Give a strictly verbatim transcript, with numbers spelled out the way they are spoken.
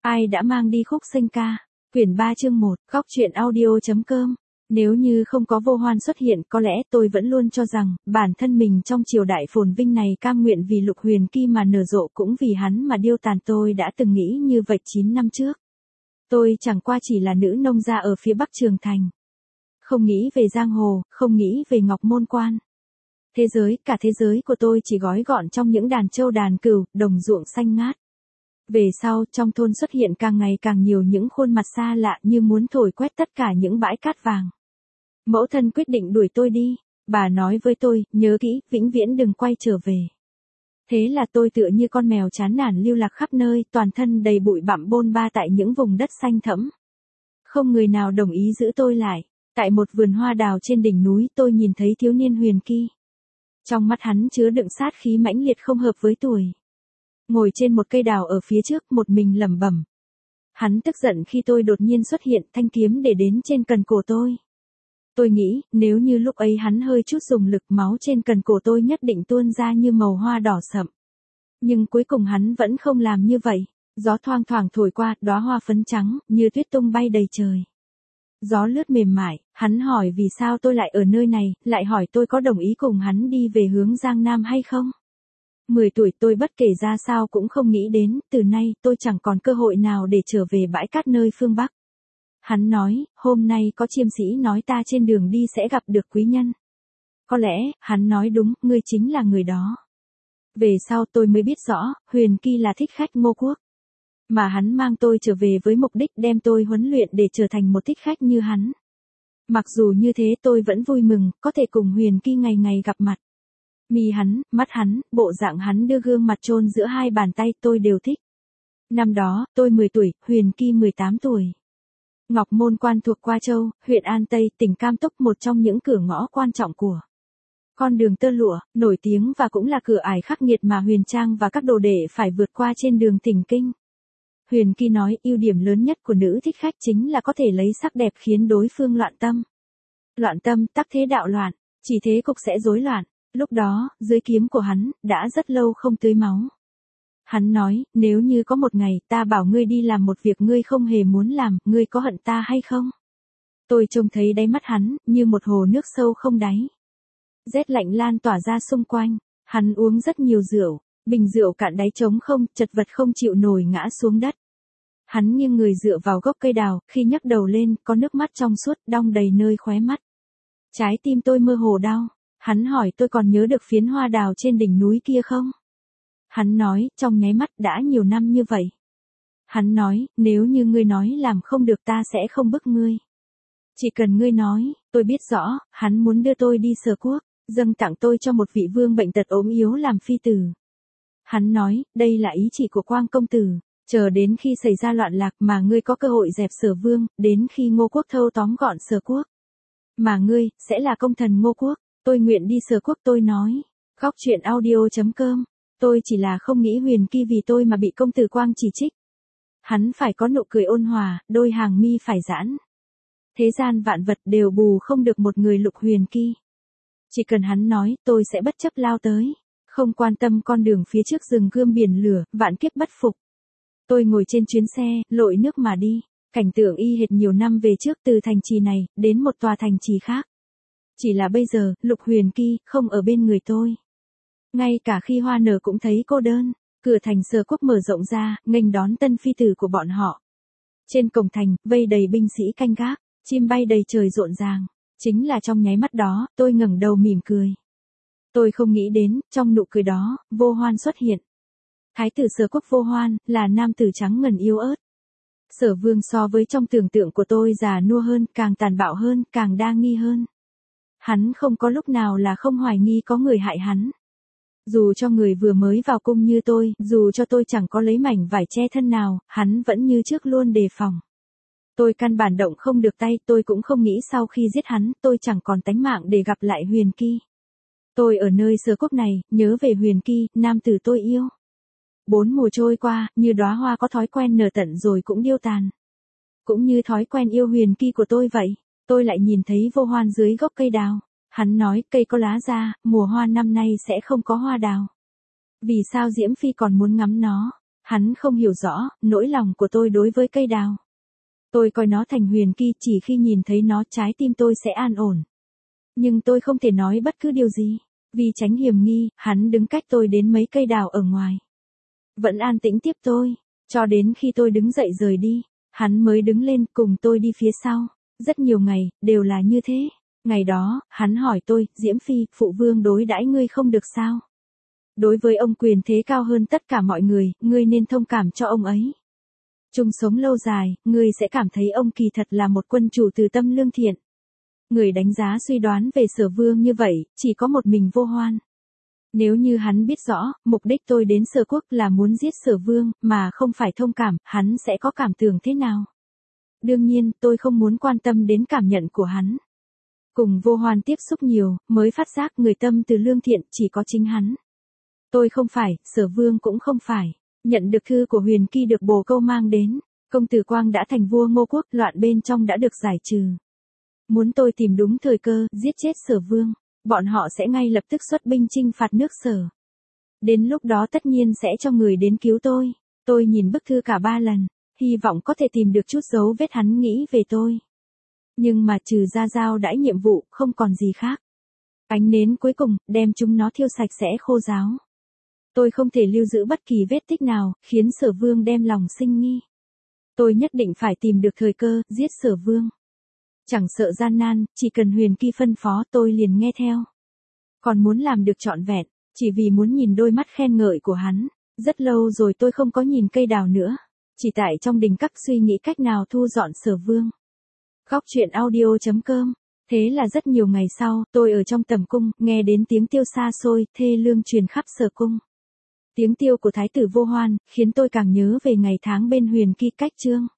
Ai đã mang đi khúc sinh ca? Quyển ba chương một, góc truyện audio.com. Nếu như không có Vô Hoan xuất hiện, có lẽ tôi vẫn luôn cho rằng, bản thân mình trong triều đại phồn vinh này cam nguyện vì Lục Huyền Ki mà nở rộ, cũng vì hắn mà điêu tàn. Tôi đã từng nghĩ như vậy chín năm trước. Tôi chẳng qua chỉ là nữ nông gia ở phía Bắc Trường Thành. Không nghĩ về giang hồ, không nghĩ về Ngọc Môn Quan. Thế giới, cả thế giới của tôi chỉ gói gọn trong những đàn trâu đàn cừu, đồng ruộng xanh ngát. Về sau, trong thôn xuất hiện càng ngày càng nhiều những khuôn mặt xa lạ như muốn thổi quét tất cả những bãi cát vàng. Mẫu thân quyết định đuổi tôi đi. Bà nói với tôi, nhớ kỹ, vĩnh viễn đừng quay trở về. Thế là tôi tựa như con mèo chán nản lưu lạc khắp nơi, toàn thân đầy bụi bặm bôn ba tại những vùng đất xanh thẫm. Không người nào đồng ý giữ tôi lại. Tại một vườn hoa đào trên đỉnh núi, tôi nhìn thấy thiếu niên Huyền Ki. Trong mắt hắn chứa đựng sát khí mãnh liệt không hợp với tuổi. Ngồi trên một cây đào ở phía trước, một mình lẩm bẩm. Hắn tức giận khi tôi đột nhiên xuất hiện, thanh kiếm để đến trên cần cổ tôi. Tôi nghĩ, nếu như lúc ấy hắn hơi chút dùng lực, máu trên cần cổ tôi nhất định tuôn ra như màu hoa đỏ sậm. Nhưng cuối cùng hắn vẫn không làm như vậy. Gió thoang thoảng thổi qua, đóa hoa phấn trắng, như tuyết tung bay đầy trời. Gió lướt mềm mại, hắn hỏi vì sao tôi lại ở nơi này, lại hỏi tôi có đồng ý cùng hắn đi về hướng Giang Nam hay không. Mười tuổi tôi bất kể ra sao cũng không nghĩ đến, từ nay tôi chẳng còn cơ hội nào để trở về bãi cát nơi phương Bắc. Hắn nói, hôm nay có chiêm sĩ nói ta trên đường đi sẽ gặp được quý nhân. Có lẽ, hắn nói đúng, ngươi chính là người đó. Về sau tôi mới biết rõ, Huyền Ki là thích khách Ngô Quốc. Mà hắn mang tôi trở về với mục đích đem tôi huấn luyện để trở thành một thích khách như hắn. Mặc dù như thế tôi vẫn vui mừng, có thể cùng Huyền Ki ngày ngày gặp mặt. Mi hắn, mắt hắn, bộ dạng hắn đưa gương mặt chôn giữa hai bàn tay tôi đều thích. Năm đó, tôi mười tuổi, Huyền Ki mười tám tuổi. Ngọc Môn Quan thuộc Qua Châu, huyện An Tây, tỉnh Cam Túc, một trong những cửa ngõ quan trọng của con đường tơ lụa, nổi tiếng và cũng là cửa ải khắc nghiệt mà Huyền Trang và các đồ đệ phải vượt qua trên đường thỉnh kinh. Huyền Ki nói, ưu điểm lớn nhất của nữ thích khách chính là có thể lấy sắc đẹp khiến đối phương loạn tâm. Loạn tâm, tắc thế đạo loạn, chỉ thế cục sẽ rối loạn. Lúc đó, dưới kiếm của hắn, đã rất lâu không tưới máu. Hắn nói, nếu như có một ngày ta bảo ngươi đi làm một việc ngươi không hề muốn làm, ngươi có hận ta hay không? Tôi trông thấy đáy mắt hắn, như một hồ nước sâu không đáy. Rét lạnh lan tỏa ra xung quanh, hắn uống rất nhiều rượu, bình rượu cạn đáy trống không, chật vật không chịu nổi ngã xuống đất. Hắn nghiêng người dựa vào gốc cây đào, khi nhấc đầu lên, có nước mắt trong suốt, đong đầy nơi khóe mắt. Trái tim tôi mơ hồ đau. Hắn hỏi tôi còn nhớ được phiến hoa đào trên đỉnh núi kia không? Hắn nói, trong nháy mắt đã nhiều năm như vậy. Hắn nói, nếu như ngươi nói làm không được ta sẽ không bức ngươi. Chỉ cần ngươi nói, tôi biết rõ, hắn muốn đưa tôi đi Sở Quốc, dâng tặng tôi cho một vị vương bệnh tật ốm yếu làm phi tử. Hắn nói, đây là ý chỉ của Quang công tử, chờ đến khi xảy ra loạn lạc mà ngươi có cơ hội dẹp Sở Vương, đến khi Ngô Quốc thâu tóm gọn Sở Quốc. Mà ngươi, sẽ là công thần Ngô Quốc. Tôi nguyện đi Sở Quốc, tôi nói. Góc truyện audio.com. Tôi chỉ là không nghĩ Huyền Ki vì tôi mà bị công tử Quang chỉ trích. Hắn phải có nụ cười ôn hòa, đôi hàng mi phải giãn. Thế gian vạn vật đều bù không được một người Lục Huyền Ki. Chỉ cần hắn nói, tôi sẽ bất chấp lao tới. Không quan tâm con đường phía trước rừng gươm biển lửa, vạn kiếp bất phục. Tôi ngồi trên chuyến xe, lội nước mà đi. Cảnh tượng y hệt nhiều năm về trước, từ thành trì này, đến một tòa thành trì khác. Chỉ là bây giờ, Lục Huyền Ki, không ở bên người tôi. Ngay cả khi hoa nở cũng thấy cô đơn, cửa thành Sở Quốc mở rộng ra, nghênh đón tân phi tử của bọn họ. Trên cổng thành, vây đầy binh sĩ canh gác, chim bay đầy trời rộn ràng. Chính là trong nháy mắt đó, tôi ngẩng đầu mỉm cười. Tôi không nghĩ đến, trong nụ cười đó, Vô Hoan xuất hiện. Thái tử Sở Quốc Vô Hoan, là nam tử trắng ngần yếu ớt. Sở Vương so với trong tưởng tượng của tôi già nua hơn, càng tàn bạo hơn, càng đa nghi hơn. Hắn không có lúc nào là không hoài nghi có người hại hắn. Dù cho người vừa mới vào cung như tôi, dù cho tôi chẳng có lấy mảnh vải che thân nào, hắn vẫn như trước luôn đề phòng. Tôi căn bản động không được tay, tôi cũng không nghĩ sau khi giết hắn, tôi chẳng còn tánh mạng để gặp lại Huyền Ki. Tôi ở nơi Sở Quốc này, nhớ về Huyền Ki, nam tử tôi yêu. Bốn mùa trôi qua, như đóa hoa có thói quen nở tận rồi cũng điêu tàn. Cũng như thói quen yêu Huyền Ki của tôi vậy, tôi lại nhìn thấy Vô Hoan dưới gốc cây đào. Hắn nói, cây có lá ra, mùa hoa năm nay sẽ không có hoa đào. Vì sao Diễm Phi còn muốn ngắm nó? Hắn không hiểu rõ, nỗi lòng của tôi đối với cây đào. Tôi coi nó thành huyền kỳ, chỉ khi nhìn thấy nó trái tim tôi sẽ an ổn. Nhưng tôi không thể nói bất cứ điều gì. Vì tránh hiểm nghi, hắn đứng cách tôi đến mấy cây đào ở ngoài. Vẫn an tĩnh tiếp tôi. Cho đến khi tôi đứng dậy rời đi, hắn mới đứng lên cùng tôi đi phía sau. Rất nhiều ngày, đều là như thế. Ngày đó, hắn hỏi tôi, Diễm Phi, phụ vương đối đãi ngươi không được sao? Đối với ông quyền thế cao hơn tất cả mọi người, ngươi nên thông cảm cho ông ấy. Chung sống lâu dài, ngươi sẽ cảm thấy ông kỳ thật là một quân chủ từ tâm lương thiện. Người đánh giá suy đoán về Sở Vương như vậy, chỉ có một mình Vô Hoan. Nếu như hắn biết rõ, mục đích tôi đến Sở Quốc là muốn giết Sở Vương, mà không phải thông cảm, hắn sẽ có cảm tưởng thế nào? Đương nhiên, tôi không muốn quan tâm đến cảm nhận của hắn. Cùng Vô Hoan tiếp xúc nhiều, mới phát giác người tâm từ lương thiện chỉ có chính hắn. Tôi không phải, Sở Vương cũng không phải. Nhận được thư của Huyền Kỳ được bồ câu mang đến, công tử Quang đã thành vua Ngô Quốc, loạn bên trong đã được giải trừ. Muốn tôi tìm đúng thời cơ, giết chết Sở Vương, bọn họ sẽ ngay lập tức xuất binh chinh phạt nước Sở. Đến lúc đó tất nhiên sẽ cho người đến cứu tôi. Tôi nhìn bức thư cả ba lần, hy vọng có thể tìm được chút dấu vết hắn nghĩ về tôi. Nhưng mà trừ ra giao đãi nhiệm vụ, không còn gì khác. Ánh nến cuối cùng, đem chúng nó thiêu sạch sẽ khô ráo. Tôi không thể lưu giữ bất kỳ vết tích nào, khiến Sở Vương đem lòng sinh nghi. Tôi nhất định phải tìm được thời cơ, giết Sở Vương. Chẳng sợ gian nan, chỉ cần Huyền Kỳ phân phó tôi liền nghe theo. Còn muốn làm được trọn vẹn, chỉ vì muốn nhìn đôi mắt khen ngợi của hắn. Rất lâu rồi tôi không có nhìn cây đào nữa. Chỉ tại trong đình các suy nghĩ cách nào thu dọn Sở Vương. Góc truyện audio chấm com. Thế là rất nhiều ngày sau, tôi ở trong tầm cung, nghe đến tiếng tiêu xa xôi, thê lương truyền khắp Sở cung. Tiếng tiêu của thái tử Vô Hoan, khiến tôi càng nhớ về ngày tháng bên Huyền Kỳ cách trương.